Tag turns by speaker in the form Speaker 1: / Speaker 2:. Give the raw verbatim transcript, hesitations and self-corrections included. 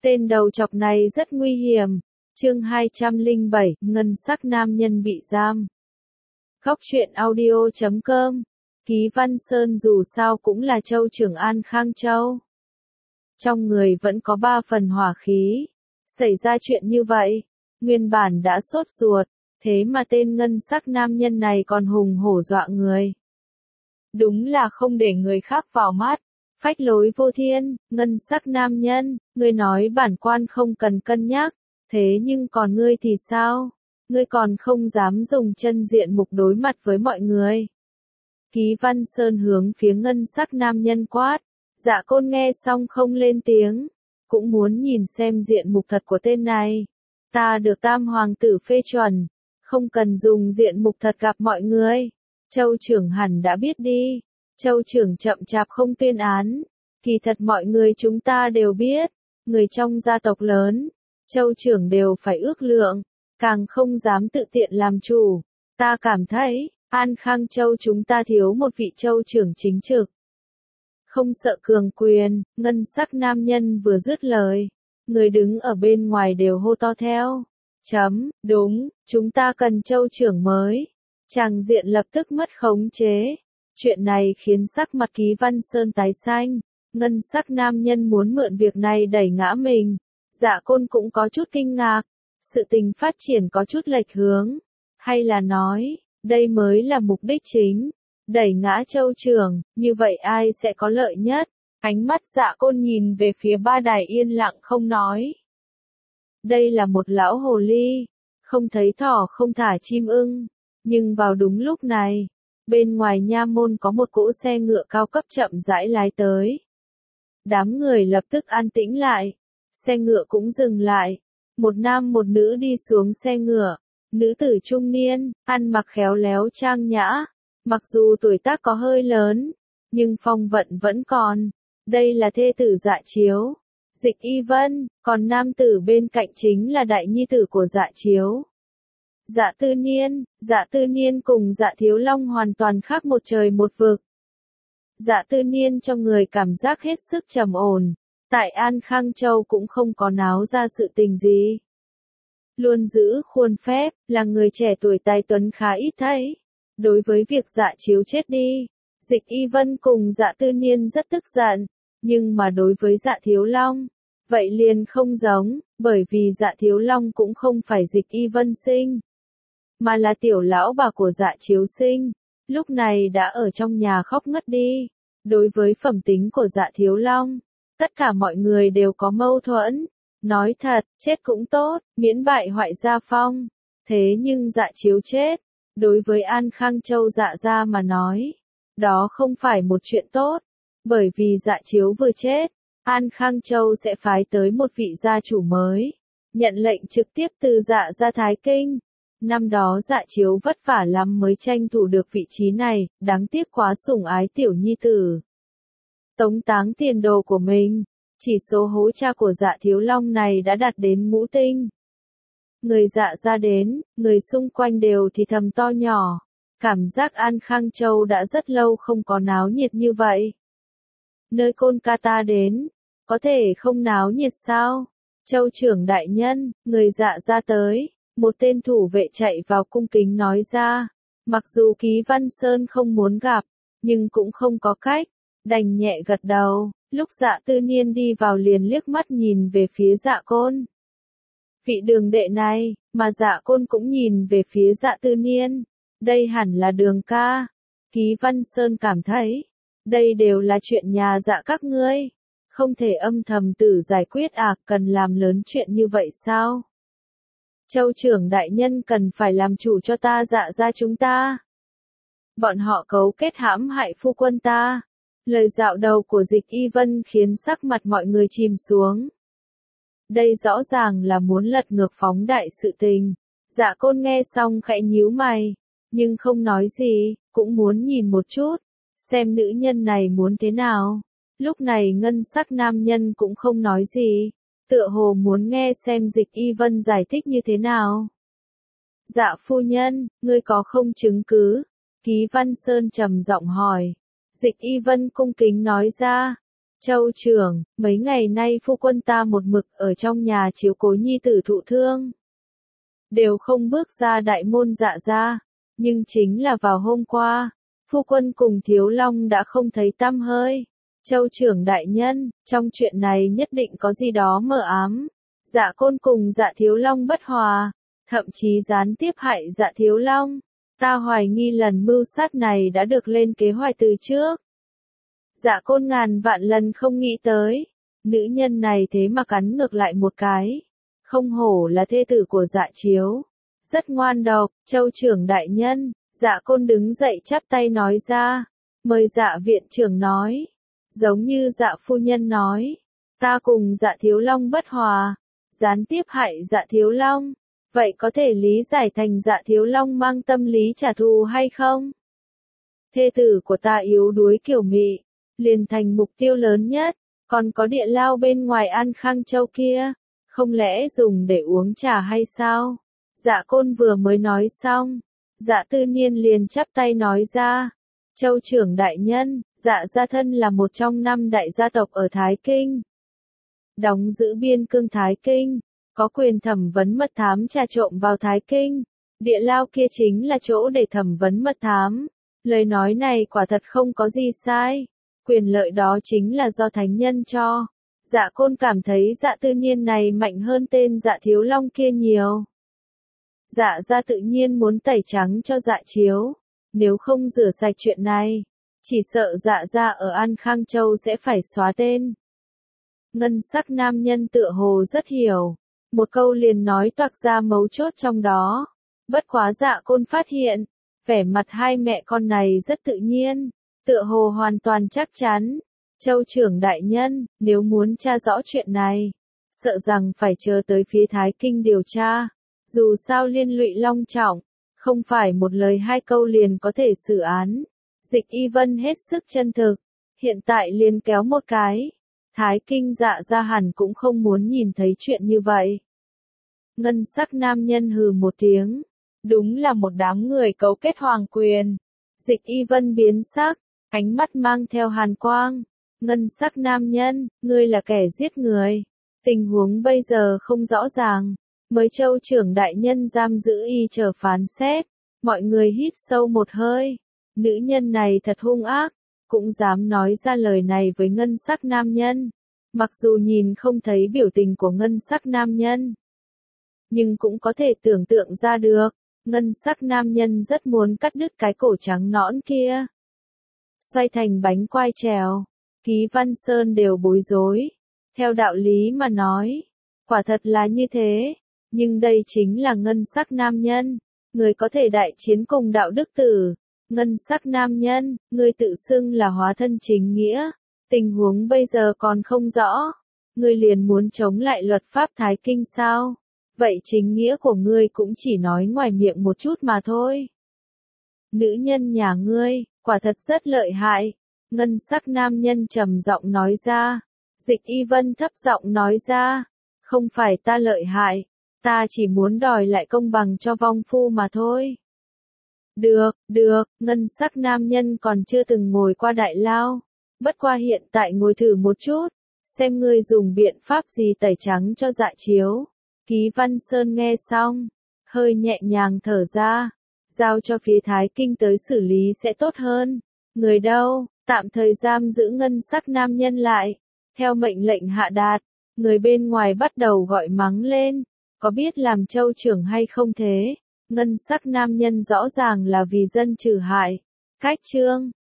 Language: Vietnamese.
Speaker 1: Tên đầu chọc này rất nguy hiểm. Chương hai trăm lẻ bảy, ngân sắc nam nhân bị giam. Góc truyện audio chấm com. Ký Văn Sơn dù sao cũng là châu trưởng An Khang Châu. Trong người vẫn có ba phần hỏa khí. Xảy ra chuyện như vậy, nguyên bản đã sốt ruột, thế mà tên ngân sắc nam nhân này còn hùng hổ dọa người. Đúng là không để người khác vào mắt. Phách lối vô thiên, ngân sắc nam nhân, ngươi nói bản quan không cần cân nhắc, thế nhưng còn ngươi thì sao? Ngươi còn không dám dùng chân diện mục đối mặt với mọi người. Ký Văn Sơn hướng phía ngân sắc nam nhân quát, Dạ Côn nghe xong không lên tiếng, cũng muốn nhìn xem diện mục thật của tên này. Ta được tam hoàng tử phê chuẩn, không cần dùng diện mục thật gặp mọi người. Châu trưởng hẳn đã biết đi. Châu trưởng chậm chạp không tuyên án, kỳ thật mọi người chúng ta đều biết, người trong gia tộc lớn, châu trưởng đều phải ước lượng, càng không dám tự tiện làm chủ. Ta cảm thấy, An Khang Châu chúng ta thiếu một vị châu trưởng chính trực. Không sợ cường quyền, ngân sắc nam nhân vừa dứt lời, người đứng ở bên ngoài đều hô to theo. Chấm, đúng, chúng ta cần châu trưởng mới. Tràng diện lập tức mất khống chế. Chuyện này khiến sắc mặt Ký Văn Sơn tái xanh, ngân sắc nam nhân muốn mượn việc này đẩy ngã mình. Dạ Côn cũng có chút kinh ngạc, sự tình phát triển có chút lệch hướng, hay là nói, đây mới là mục đích chính, đẩy ngã châu trưởng, như vậy ai sẽ có lợi nhất? Ánh mắt Dạ Côn nhìn về phía ba đài yên lặng không nói. Đây là một lão hồ ly, không thấy thỏ không thả chim ưng, nhưng vào đúng lúc này, bên ngoài nha môn có một cỗ xe ngựa cao cấp chậm rãi lái tới. Đám người lập tức an tĩnh lại. Xe ngựa cũng dừng lại. Một nam một nữ đi xuống xe ngựa. Nữ tử trung niên, ăn mặc khéo léo trang nhã. Mặc dù tuổi tác có hơi lớn, nhưng phong vận vẫn còn. Đây là thê tử Dạ Chiếu, Dịch Y Vân, còn nam tử bên cạnh chính là đại nhi tử của Dạ Chiếu. Dạ Tư Niên, Dạ Tư Niên cùng Dạ Thiếu Long hoàn toàn khác một trời một vực. Dạ Tư Niên trong người cảm giác hết sức trầm ổn, tại An Khang Châu cũng không có náo ra sự tình gì. Luôn giữ khuôn phép, là người trẻ tuổi tài tuấn khá ít thấy. Đối với việc Dạ Chiếu chết đi, Dịch Y Vân cùng Dạ Tư Niên rất tức giận, nhưng mà đối với Dạ Thiếu Long, vậy liền không giống, bởi vì Dạ Thiếu Long cũng không phải Dịch Y Vân sinh, mà là tiểu lão bà của Dạ Chiếu sinh, lúc này đã ở trong nhà khóc ngất đi. Đối với phẩm tính của Dạ Thiếu Long, tất cả mọi người đều có mâu thuẫn. Nói thật, chết cũng tốt, miễn bại hoại gia phong. Thế nhưng Dạ Chiếu chết, đối với An Khang Châu Dạ gia mà nói, đó không phải một chuyện tốt. Bởi vì Dạ Chiếu vừa chết, An Khang Châu sẽ phái tới một vị gia chủ mới, nhận lệnh trực tiếp từ Dạ gia Thái Kinh. Năm đó Dạ Chiếu vất vả lắm mới tranh thủ được vị trí này, đáng tiếc quá sủng ái tiểu nhi tử. Tống táng tiền đồ của mình, chỉ số hố cha của Dạ Thiếu Long này đã đạt đến ngũ tinh. Người Dạ ra đến, người xung quanh đều thì thầm to nhỏ, cảm giác An Khang Châu đã rất lâu không có náo nhiệt như vậy. Nơi Côn Ca ta đến, có thể không náo nhiệt sao? Châu trưởng đại nhân, người Dạ ra tới. Một tên thủ vệ chạy vào cung kính nói ra, mặc dù Ký Văn Sơn không muốn gặp, nhưng cũng không có cách, đành nhẹ gật đầu. Lúc Dạ Tư Niên đi vào liền liếc mắt nhìn về phía Dạ Côn. Vị đường đệ này, mà Dạ Côn cũng nhìn về phía Dạ Tư Niên, đây hẳn là đường ca. Ký Văn Sơn cảm thấy, đây đều là chuyện nhà Dạ các ngươi, không thể âm thầm tự giải quyết à, cần làm lớn chuyện như vậy sao? Châu trưởng đại nhân cần phải làm chủ cho ta Dạ ra chúng ta. Bọn họ cấu kết hãm hại phu quân ta. Lời dạo đầu của Dịch Y Vân khiến sắc mặt mọi người chìm xuống. Đây rõ ràng là muốn lật ngược phóng đại sự tình. Dạ Côn nghe xong khẽ nhíu mày, nhưng không nói gì, cũng muốn nhìn một chút, xem nữ nhân này muốn thế nào. Lúc này ngân sắc nam nhân cũng không nói gì. Tựa hồ muốn nghe xem Dịch Y Vân giải thích như thế nào. Dạ phu nhân, ngươi có không chứng cứ? Ký Văn Sơn trầm giọng hỏi. Dịch Y Vân cung kính nói ra. Châu trưởng, mấy ngày nay phu quân ta một mực ở trong nhà chiếu cố nhi tử thụ thương. Đều không bước ra đại môn Dạ gia, nhưng chính là vào hôm qua, phu quân cùng Thiếu Long đã không thấy tăm hơi. Châu trưởng đại nhân, trong chuyện này nhất định có gì đó mờ ám. Dạ Côn cùng Dạ Thiếu Long bất hòa, thậm chí gián tiếp hại Dạ Thiếu Long. Ta hoài nghi lần mưu sát này đã được lên kế hoạch từ trước. Dạ Côn ngàn vạn lần không nghĩ tới, nữ nhân này thế mà cắn ngược lại một cái. Không hổ là thê tử của Dạ Chiếu. Rất ngoan độc, Châu trưởng đại nhân. Dạ Côn đứng dậy chắp tay nói ra. Mời Dạ viện trưởng nói. Giống như Dạ phu nhân nói. Ta cùng Dạ Thiếu Long bất hòa. Gián tiếp hại Dạ Thiếu Long. Vậy có thể lý giải thành Dạ Thiếu Long mang tâm lý trả thù hay không? Thê tử của ta yếu đuối kiểu mị, liền thành mục tiêu lớn nhất. Còn có địa lao bên ngoài An Khang Châu kia, không lẽ dùng để uống trà hay sao? Dạ Côn vừa mới nói xong, Dạ Tư Niên liền chắp tay nói ra. Châu trưởng đại nhân, Dạ gia thân là một trong năm đại gia tộc ở Thái Kinh. Đóng giữ biên cương Thái Kinh, có quyền thẩm vấn mật thám trà trộm vào Thái Kinh. Địa lao kia chính là chỗ để thẩm vấn mật thám. Lời nói này quả thật không có gì sai. Quyền lợi đó chính là do thánh nhân cho. Dạ Côn cảm thấy Dạ Tư Niên này mạnh hơn tên Dạ Thiếu Long kia nhiều. Dạ gia tự nhiên muốn tẩy trắng cho Dạ Chiếu. Nếu không rửa sạch chuyện này, chỉ sợ Dạ gia ở An Khang Châu sẽ phải xóa tên. Ngân sắc nam nhân tựa hồ rất hiểu. Một câu liền nói toạc ra mấu chốt trong đó. Bất quá Dạ Côn phát hiện, vẻ mặt hai mẹ con này rất tự nhiên, tựa hồ hoàn toàn chắc chắn. Châu trưởng đại nhân, nếu muốn tra rõ chuyện này, sợ rằng phải chờ tới phía Thái Kinh điều tra. Dù sao liên lụy long trọng, không phải một lời hai câu liền có thể xử án. Dịch Y Vân hết sức chân thực, hiện tại liền kéo một cái. Thái Kinh Dạ gia hẳn cũng không muốn nhìn thấy chuyện như vậy. Ngân sắc nam nhân hừ một tiếng, đúng là một đám người cấu kết hoàng quyền. Dịch Y Vân biến sắc, ánh mắt mang theo hàn quang. Ngân sắc nam nhân, ngươi là kẻ giết người. Tình huống bây giờ không rõ ràng. Mới Châu trưởng đại nhân giam giữ y chờ phán xét. Mọi người hít sâu một hơi. Nữ nhân này thật hung ác, cũng dám nói ra lời này với ngân sắc nam nhân. Mặc dù nhìn không thấy biểu tình của ngân sắc nam nhân, nhưng cũng có thể tưởng tượng ra được. Ngân sắc nam nhân rất muốn cắt đứt cái cổ trắng nõn kia. Xoay thành bánh quai trèo. Ký Văn Sơn đều bối rối. Theo đạo lý mà nói, quả thật là như thế. Nhưng đây chính là ngân sắc nam nhân. Người có thể đại chiến cùng đạo đức tử. Ngân sắc nam nhân, người tự xưng là hóa thân chính nghĩa. Tình huống bây giờ còn không rõ. Người liền muốn chống lại luật pháp Thái Kinh sao? Vậy chính nghĩa của ngươi cũng chỉ nói ngoài miệng một chút mà thôi. Nữ nhân nhà ngươi, quả thật rất lợi hại. Ngân sắc nam nhân trầm giọng nói ra. Dịch Y Vân thấp giọng nói ra. Không phải ta lợi hại, ta chỉ muốn đòi lại công bằng cho vong phu mà thôi. Được, được, ngân sắc nam nhân còn chưa từng ngồi qua đại lao. Bất qua hiện tại ngồi thử một chút, xem ngươi dùng biện pháp gì tẩy trắng cho Dạ Chiếu. Ký Văn Sơn nghe xong, hơi nhẹ nhàng thở ra, giao cho phía Thái Kinh tới xử lý sẽ tốt hơn. Người đâu, tạm thời giam giữ ngân sắc nam nhân lại. Theo mệnh lệnh hạ đạt, người bên ngoài bắt đầu gọi mắng lên. Có biết làm châu trưởng hay không thế? Ngân sắc nam nhân rõ ràng là vì dân trừ hại. Cách chương